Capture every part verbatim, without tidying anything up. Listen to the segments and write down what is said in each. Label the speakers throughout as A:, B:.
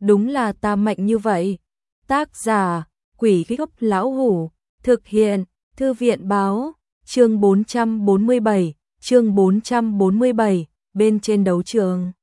A: đúng là ta mạnh như vậy. Tác giả, Quỷ Gốc Lão Hủ, thực hiện, Thư viện báo, chương bốn trăm bốn mươi bảy, chương bốn trăm bốn mươi bảy, bên trên đấu trường.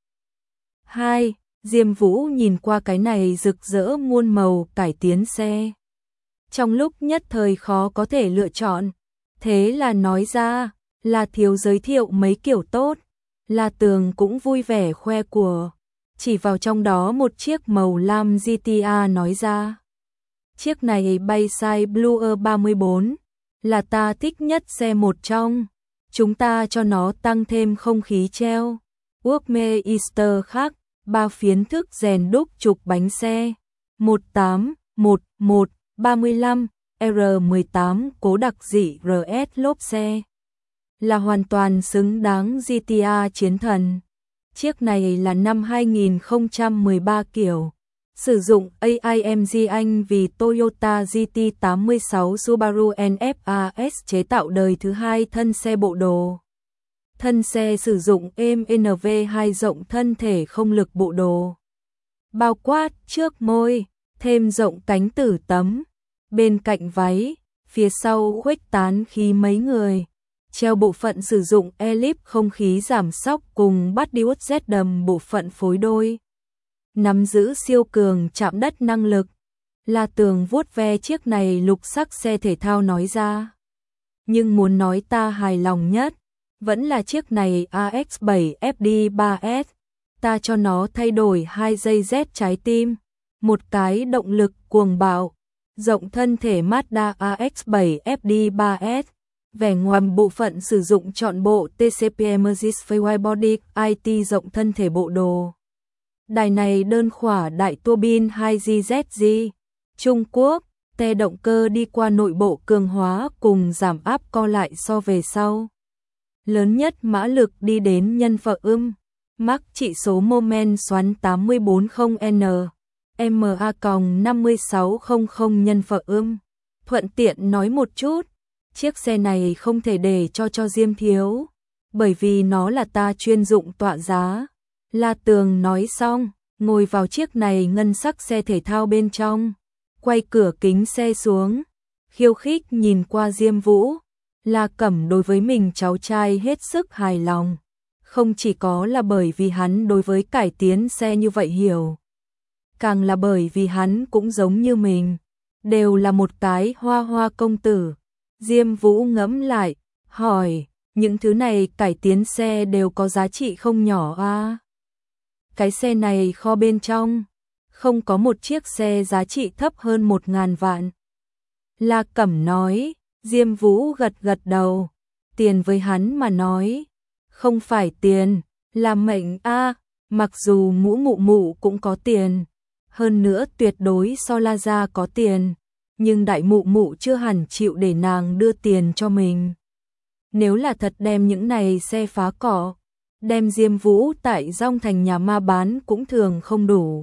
A: hai. Diêm Vũ nhìn qua cái này rực rỡ muôn màu cải tiến xe. Trong lúc nhất thời khó có thể lựa chọn, thế là nói ra, là thiếu giới thiệu mấy kiểu tốt, là Tường cũng vui vẻ khoe của, chỉ vào trong đó một chiếc màu lam giê tê a nói ra. Chiếc này Bayside Blue ba mươi bốn, là ta thích nhất xe một trong, chúng ta cho nó tăng thêm không khí treo. Workme Easter khác, ba phiến thức rèn đúc trục bánh xe, một tám, một một, ba mươi lăm, R mười tám cố đặc dị rờ ét lốp xe. Là hoàn toàn xứng đáng giê tê a chiến thần. Chiếc này là năm hai nghìn không trăm mười ba kiểu. Sử dụng a i em giê Anh vì Toyota giê tê tám mươi sáu Subaru en ép a ét chế tạo đời thứ hai thân xe bộ đồ. Thân xe sử dụng êm en vê hai rộng thân thể không lực bộ đồ. Bao quát trước môi, thêm rộng cánh tử tấm. Bên cạnh váy, phía sau khuếch tán khí mấy người. Treo bộ phận sử dụng elip không khí giảm xóc cùng bắt diode Z đầm bộ phận phối đôi. Nắm giữ siêu cường chạm đất năng lực. Là Tường vuốt ve chiếc này lục sắc xe thể thao nói ra. Nhưng muốn nói ta hài lòng nhất, vẫn là chiếc này a ích bảy ép đê ba ét. Ta cho nó thay đổi hai dây Z trái tim, một cái động lực cuồng bạo, rộng thân thể Mazda a ích bảy ép đê ba ét. Vẻ ngoài bộ phận sử dụng trọn bộ tê xê pê Mercedes Wide Body i tê rộng thân thể bộ đồ. Đài này đơn khỏa đại tua bin hai gi dét giê, Trung Quốc, te động cơ đi qua nội bộ cường hóa cùng giảm áp co lại so về sau. Lớn nhất mã lực đi đến nhân phợ ưm, mắc trị số mô men xoắn tám mươi bốn không N, M A năm sáu không không nhân phợ ưm. Thuận tiện nói một chút, chiếc xe này không thể để cho cho Diêm thiếu, bởi vì nó là ta chuyên dụng tọa giá. La Tường nói xong, ngồi vào chiếc này ngân sắc xe thể thao bên trong, quay cửa kính xe xuống, khiêu khích nhìn qua Diêm Vũ. La Cẩm đối với mình cháu trai hết sức hài lòng, không chỉ có là bởi vì hắn đối với cải tiến xe như vậy hiểu, càng là bởi vì hắn cũng giống như mình, đều là một cái hoa hoa công tử. Diêm Vũ ngẫm lại, hỏi, những thứ này cải tiến xe đều có giá trị không nhỏ à? Cái xe này kho bên trong, không có một chiếc xe giá trị thấp hơn một ngàn vạn. La Cẩm nói. Diêm Vũ gật gật đầu, tiền với hắn mà nói, không phải tiền, là mệnh a. Mặc dù Ngũ Mụ Mụ cũng có tiền, hơn nữa tuyệt đối so La gia có tiền, nhưng Đại Mụ Mụ chưa hẳn chịu để nàng đưa tiền cho mình. Nếu là thật đem những này xe phá cỏ, đem Diêm Vũ tại Dong Thành nhà ma bán cũng thường không đủ.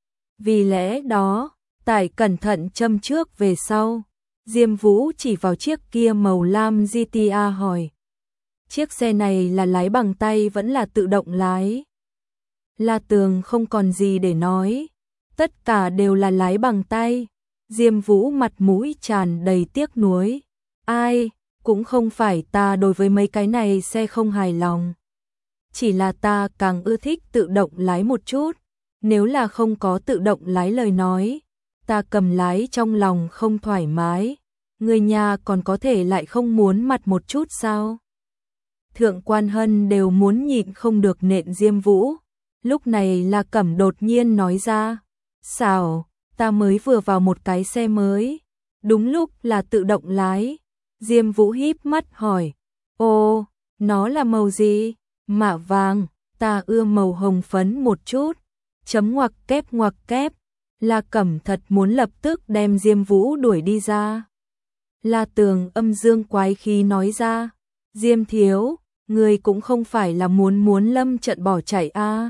A: Vì lẽ đó, tại cẩn thận châm trước về sau, Diêm Vũ chỉ vào chiếc kia màu lam giê tê a hỏi. Chiếc xe này là lái bằng tay vẫn là tự động lái? La Tường không còn gì để nói. Tất cả đều là lái bằng tay. Diêm Vũ mặt mũi tràn đầy tiếc nuối. Ai, cũng không phải ta đối với mấy cái này xe không hài lòng. Chỉ là ta càng ưa thích tự động lái một chút. Nếu là không có tự động lái lời nói, ta cầm lái trong lòng không thoải mái, người nhà còn có thể lại không muốn mặt một chút sao? Thượng Quan Hân đều muốn nhịn không được nện Diêm Vũ. Lúc này La Cẩm đột nhiên nói ra, sao, ta mới vừa vào một cái xe mới, đúng lúc là tự động lái. Diêm Vũ híp mắt hỏi, ô, nó là màu gì? Mạ vàng, ta ưa màu hồng phấn một chút, chấm ngoặc kép ngoặc kép. La Cẩm thật muốn lập tức đem Diêm Vũ đuổi đi ra. La Tường âm dương quái khí nói ra, Diêm thiếu, người cũng không phải là muốn muốn lâm trận bỏ chạy a. À.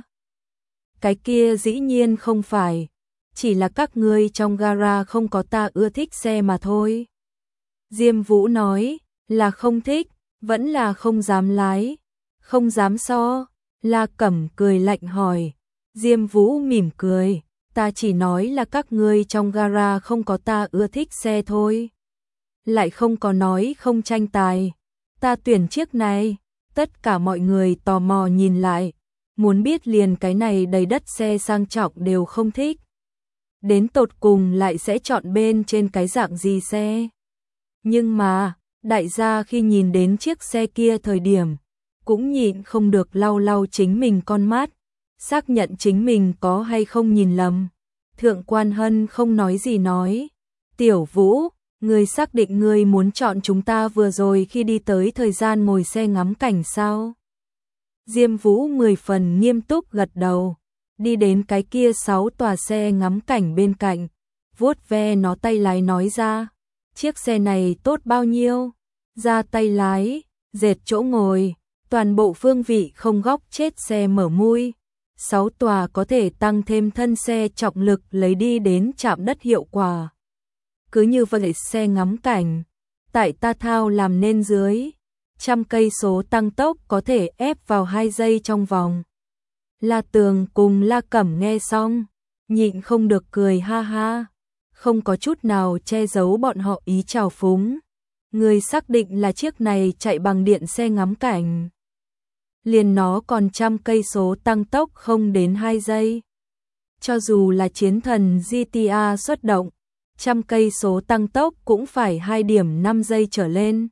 A: Cái kia dĩ nhiên không phải, chỉ là các ngươi trong gara không có ta ưa thích xe mà thôi. Diêm Vũ nói, là không thích, vẫn là không dám lái, không dám so. La Cẩm cười lạnh hỏi. Diêm Vũ mỉm cười, Ta chỉ nói là các ngươi trong gara không có ta ưa thích xe thôi. Lại không có nói không tranh tài. Ta tuyển chiếc này. Tất cả mọi người tò mò nhìn lại. Muốn biết liền cái này đầy đất xe sang trọng đều không thích. Đến tột cùng lại sẽ chọn bên trên cái dạng gì xe. Nhưng mà, đại gia khi nhìn đến chiếc xe kia thời điểm, cũng nhịn không được lau lau chính mình con mắt, xác nhận chính mình có hay không nhìn lầm. Thượng Quan Hân không nói gì nói, Tiểu Vũ, ngươi xác định ngươi muốn chọn chúng ta vừa rồi khi đi tới thời gian ngồi xe ngắm cảnh sao? Diêm Vũ mười phần nghiêm túc gật đầu, đi đến cái kia sáu tòa xe ngắm cảnh bên cạnh, vuốt ve nó tay lái nói ra, chiếc xe này tốt bao nhiêu? Ra tay lái, dệt chỗ ngồi, toàn bộ phương vị không góc chết xe mở mui. Sáu tòa có thể tăng thêm thân xe trọng lực lấy đi đến chạm đất hiệu quả. Cứ như vậy xe ngắm cảnh, tại ta thao làm nên dưới, trăm cây số tăng tốc có thể ép vào hai giây trong vòng. La Tường cùng La Cẩm nghe xong, nhịn không được cười ha ha, không có chút nào che giấu bọn họ ý trào phúng. Người xác định là chiếc này chạy bằng điện xe ngắm cảnh. Liền nó còn trăm cây số tăng tốc không đến hai giây. Cho dù là chiến thần giê tê a xuất động, trăm cây số tăng tốc cũng phải hai điểm năm giây trở lên.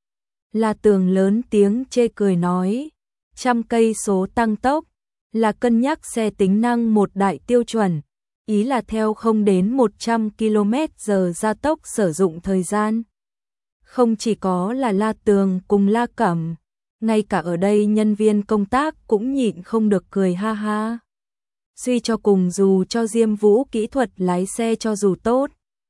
A: La Tường lớn tiếng chê cười nói, trăm cây số tăng tốc là cân nhắc xe tính năng một đại tiêu chuẩn, ý là theo không đến một trăm ki lô mét giờ gia tốc sử dụng thời gian. Không chỉ có là La Tường cùng La Cẩm, ngay cả ở đây nhân viên công tác cũng nhịn không được cười ha ha. Suy cho cùng dù cho Diêm Vũ kỹ thuật lái xe cho dù tốt,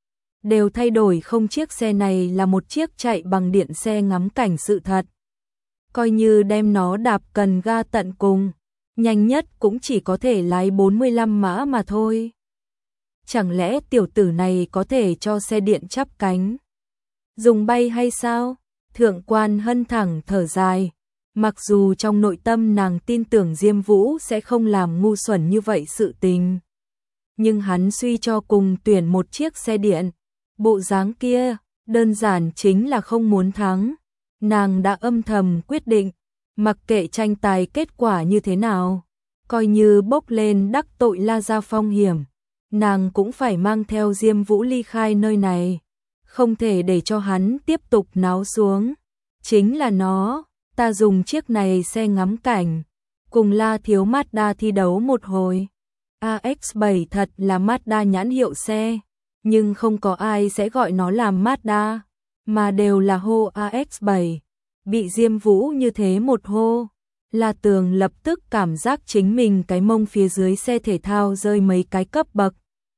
A: đều thay đổi không chiếc xe này là một chiếc chạy bằng điện xe ngắm cảnh sự thật. Coi như đem nó đạp cần ga tận cùng, nhanh nhất cũng chỉ có thể lái bốn mươi lăm mã mà thôi. Chẳng lẽ tiểu tử này có thể cho xe điện chắp cánh dùng bay hay sao? Thượng Quan Hân thẳng thở dài, mặc dù trong nội tâm nàng tin tưởng Diêm Vũ sẽ không làm ngu xuẩn như vậy sự tình. Nhưng hắn suy cho cùng tuyển một chiếc xe điện, bộ dáng kia, đơn giản chính là không muốn thắng. Nàng đã âm thầm quyết định, mặc kệ tranh tài kết quả như thế nào, coi như bốc lên đắc tội La Gia phong hiểm, nàng cũng phải mang theo Diêm Vũ ly khai nơi này. Không thể để cho hắn tiếp tục náo xuống. Chính là nó, ta dùng chiếc này xe ngắm cảnh, cùng La Thiếu Mazda thi đấu một hồi. a ích bảy thật là Mazda nhãn hiệu xe, nhưng không có ai sẽ gọi nó là Mazda, mà đều là hô a ích bảy. Bị Diêm Vũ như thế một hô, La Tường lập tức cảm giác chính mình cái mông phía dưới xe thể thao rơi mấy cái cấp bậc.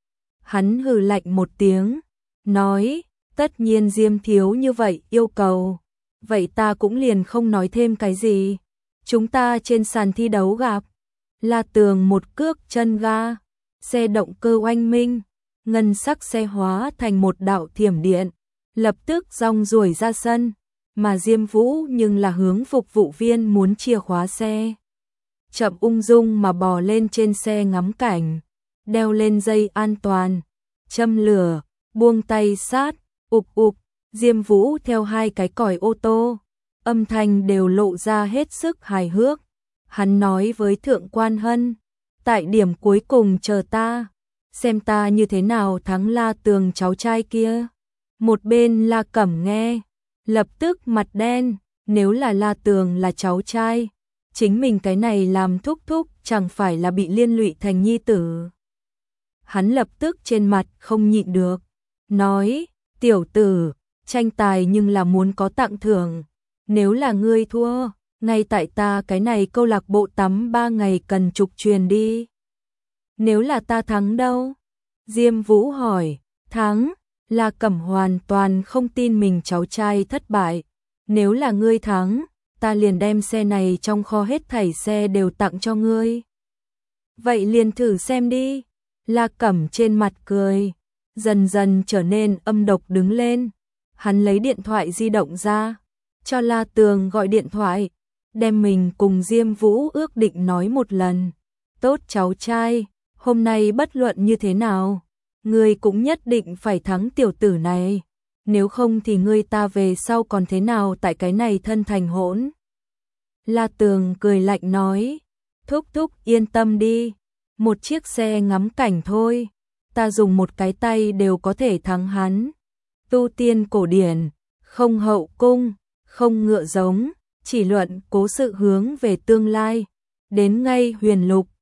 A: Hắn hừ lạnh một tiếng, nói, tất nhiên Diêm thiếu như vậy yêu cầu, vậy ta cũng liền không nói thêm cái gì. Chúng ta trên sàn thi đấu gặp. La Tường một cước chân ga, xe động cơ oanh minh, ngân sắc xe hóa thành một đạo thiểm điện, lập tức rong ruổi ra sân, mà Diêm Vũ nhưng là hướng phục vụ viên muốn chìa khóa xe. Chậm ung dung mà bò lên trên xe ngắm cảnh, đeo lên dây an toàn, châm lửa, buông tay sát, ụp ụp, Diêm Vũ theo hai cái còi ô tô, âm thanh đều lộ ra hết sức hài hước. Hắn nói với Thượng Quan Hân, tại điểm cuối cùng chờ ta, xem ta như thế nào thắng La Tường cháu trai kia. Một bên La Cẩm nghe, lập tức mặt đen, nếu là La Tường là cháu trai, chính mình cái này làm thúc thúc chẳng phải là bị liên lụy thành nhi tử. Hắn lập tức trên mặt không nhịn được, nói, tiểu tử, tranh tài nhưng là muốn có tặng thưởng, nếu là ngươi thua, ngay tại ta cái này câu lạc bộ tắm ba ngày cần trục truyền đi. Nếu là ta thắng đâu? Diêm Vũ hỏi, thắng? La Cẩm hoàn toàn không tin mình cháu trai thất bại. Nếu là ngươi thắng, ta liền đem xe này trong kho hết thảy xe đều tặng cho ngươi. Vậy liền thử xem đi. La Cẩm trên mặt cười, dần dần trở nên âm độc đứng lên. Hắn lấy điện thoại di động ra, cho La Tường gọi điện thoại, đem mình cùng Diêm Vũ ước định nói một lần. Tốt cháu trai, hôm nay bất luận như thế nào, ngươi cũng nhất định phải thắng tiểu tử này, nếu không thì ngươi ta về sau còn thế nào tại cái này thân thành hỗn. La Tường cười lạnh nói, thúc thúc yên tâm đi, một chiếc xe ngắm cảnh thôi, ta dùng một cái tay đều có thể thắng hắn. Tu tiên cổ điển, không hậu cung, không ngựa giống, chỉ luận cố sự hướng về tương lai, đến ngay huyền lục,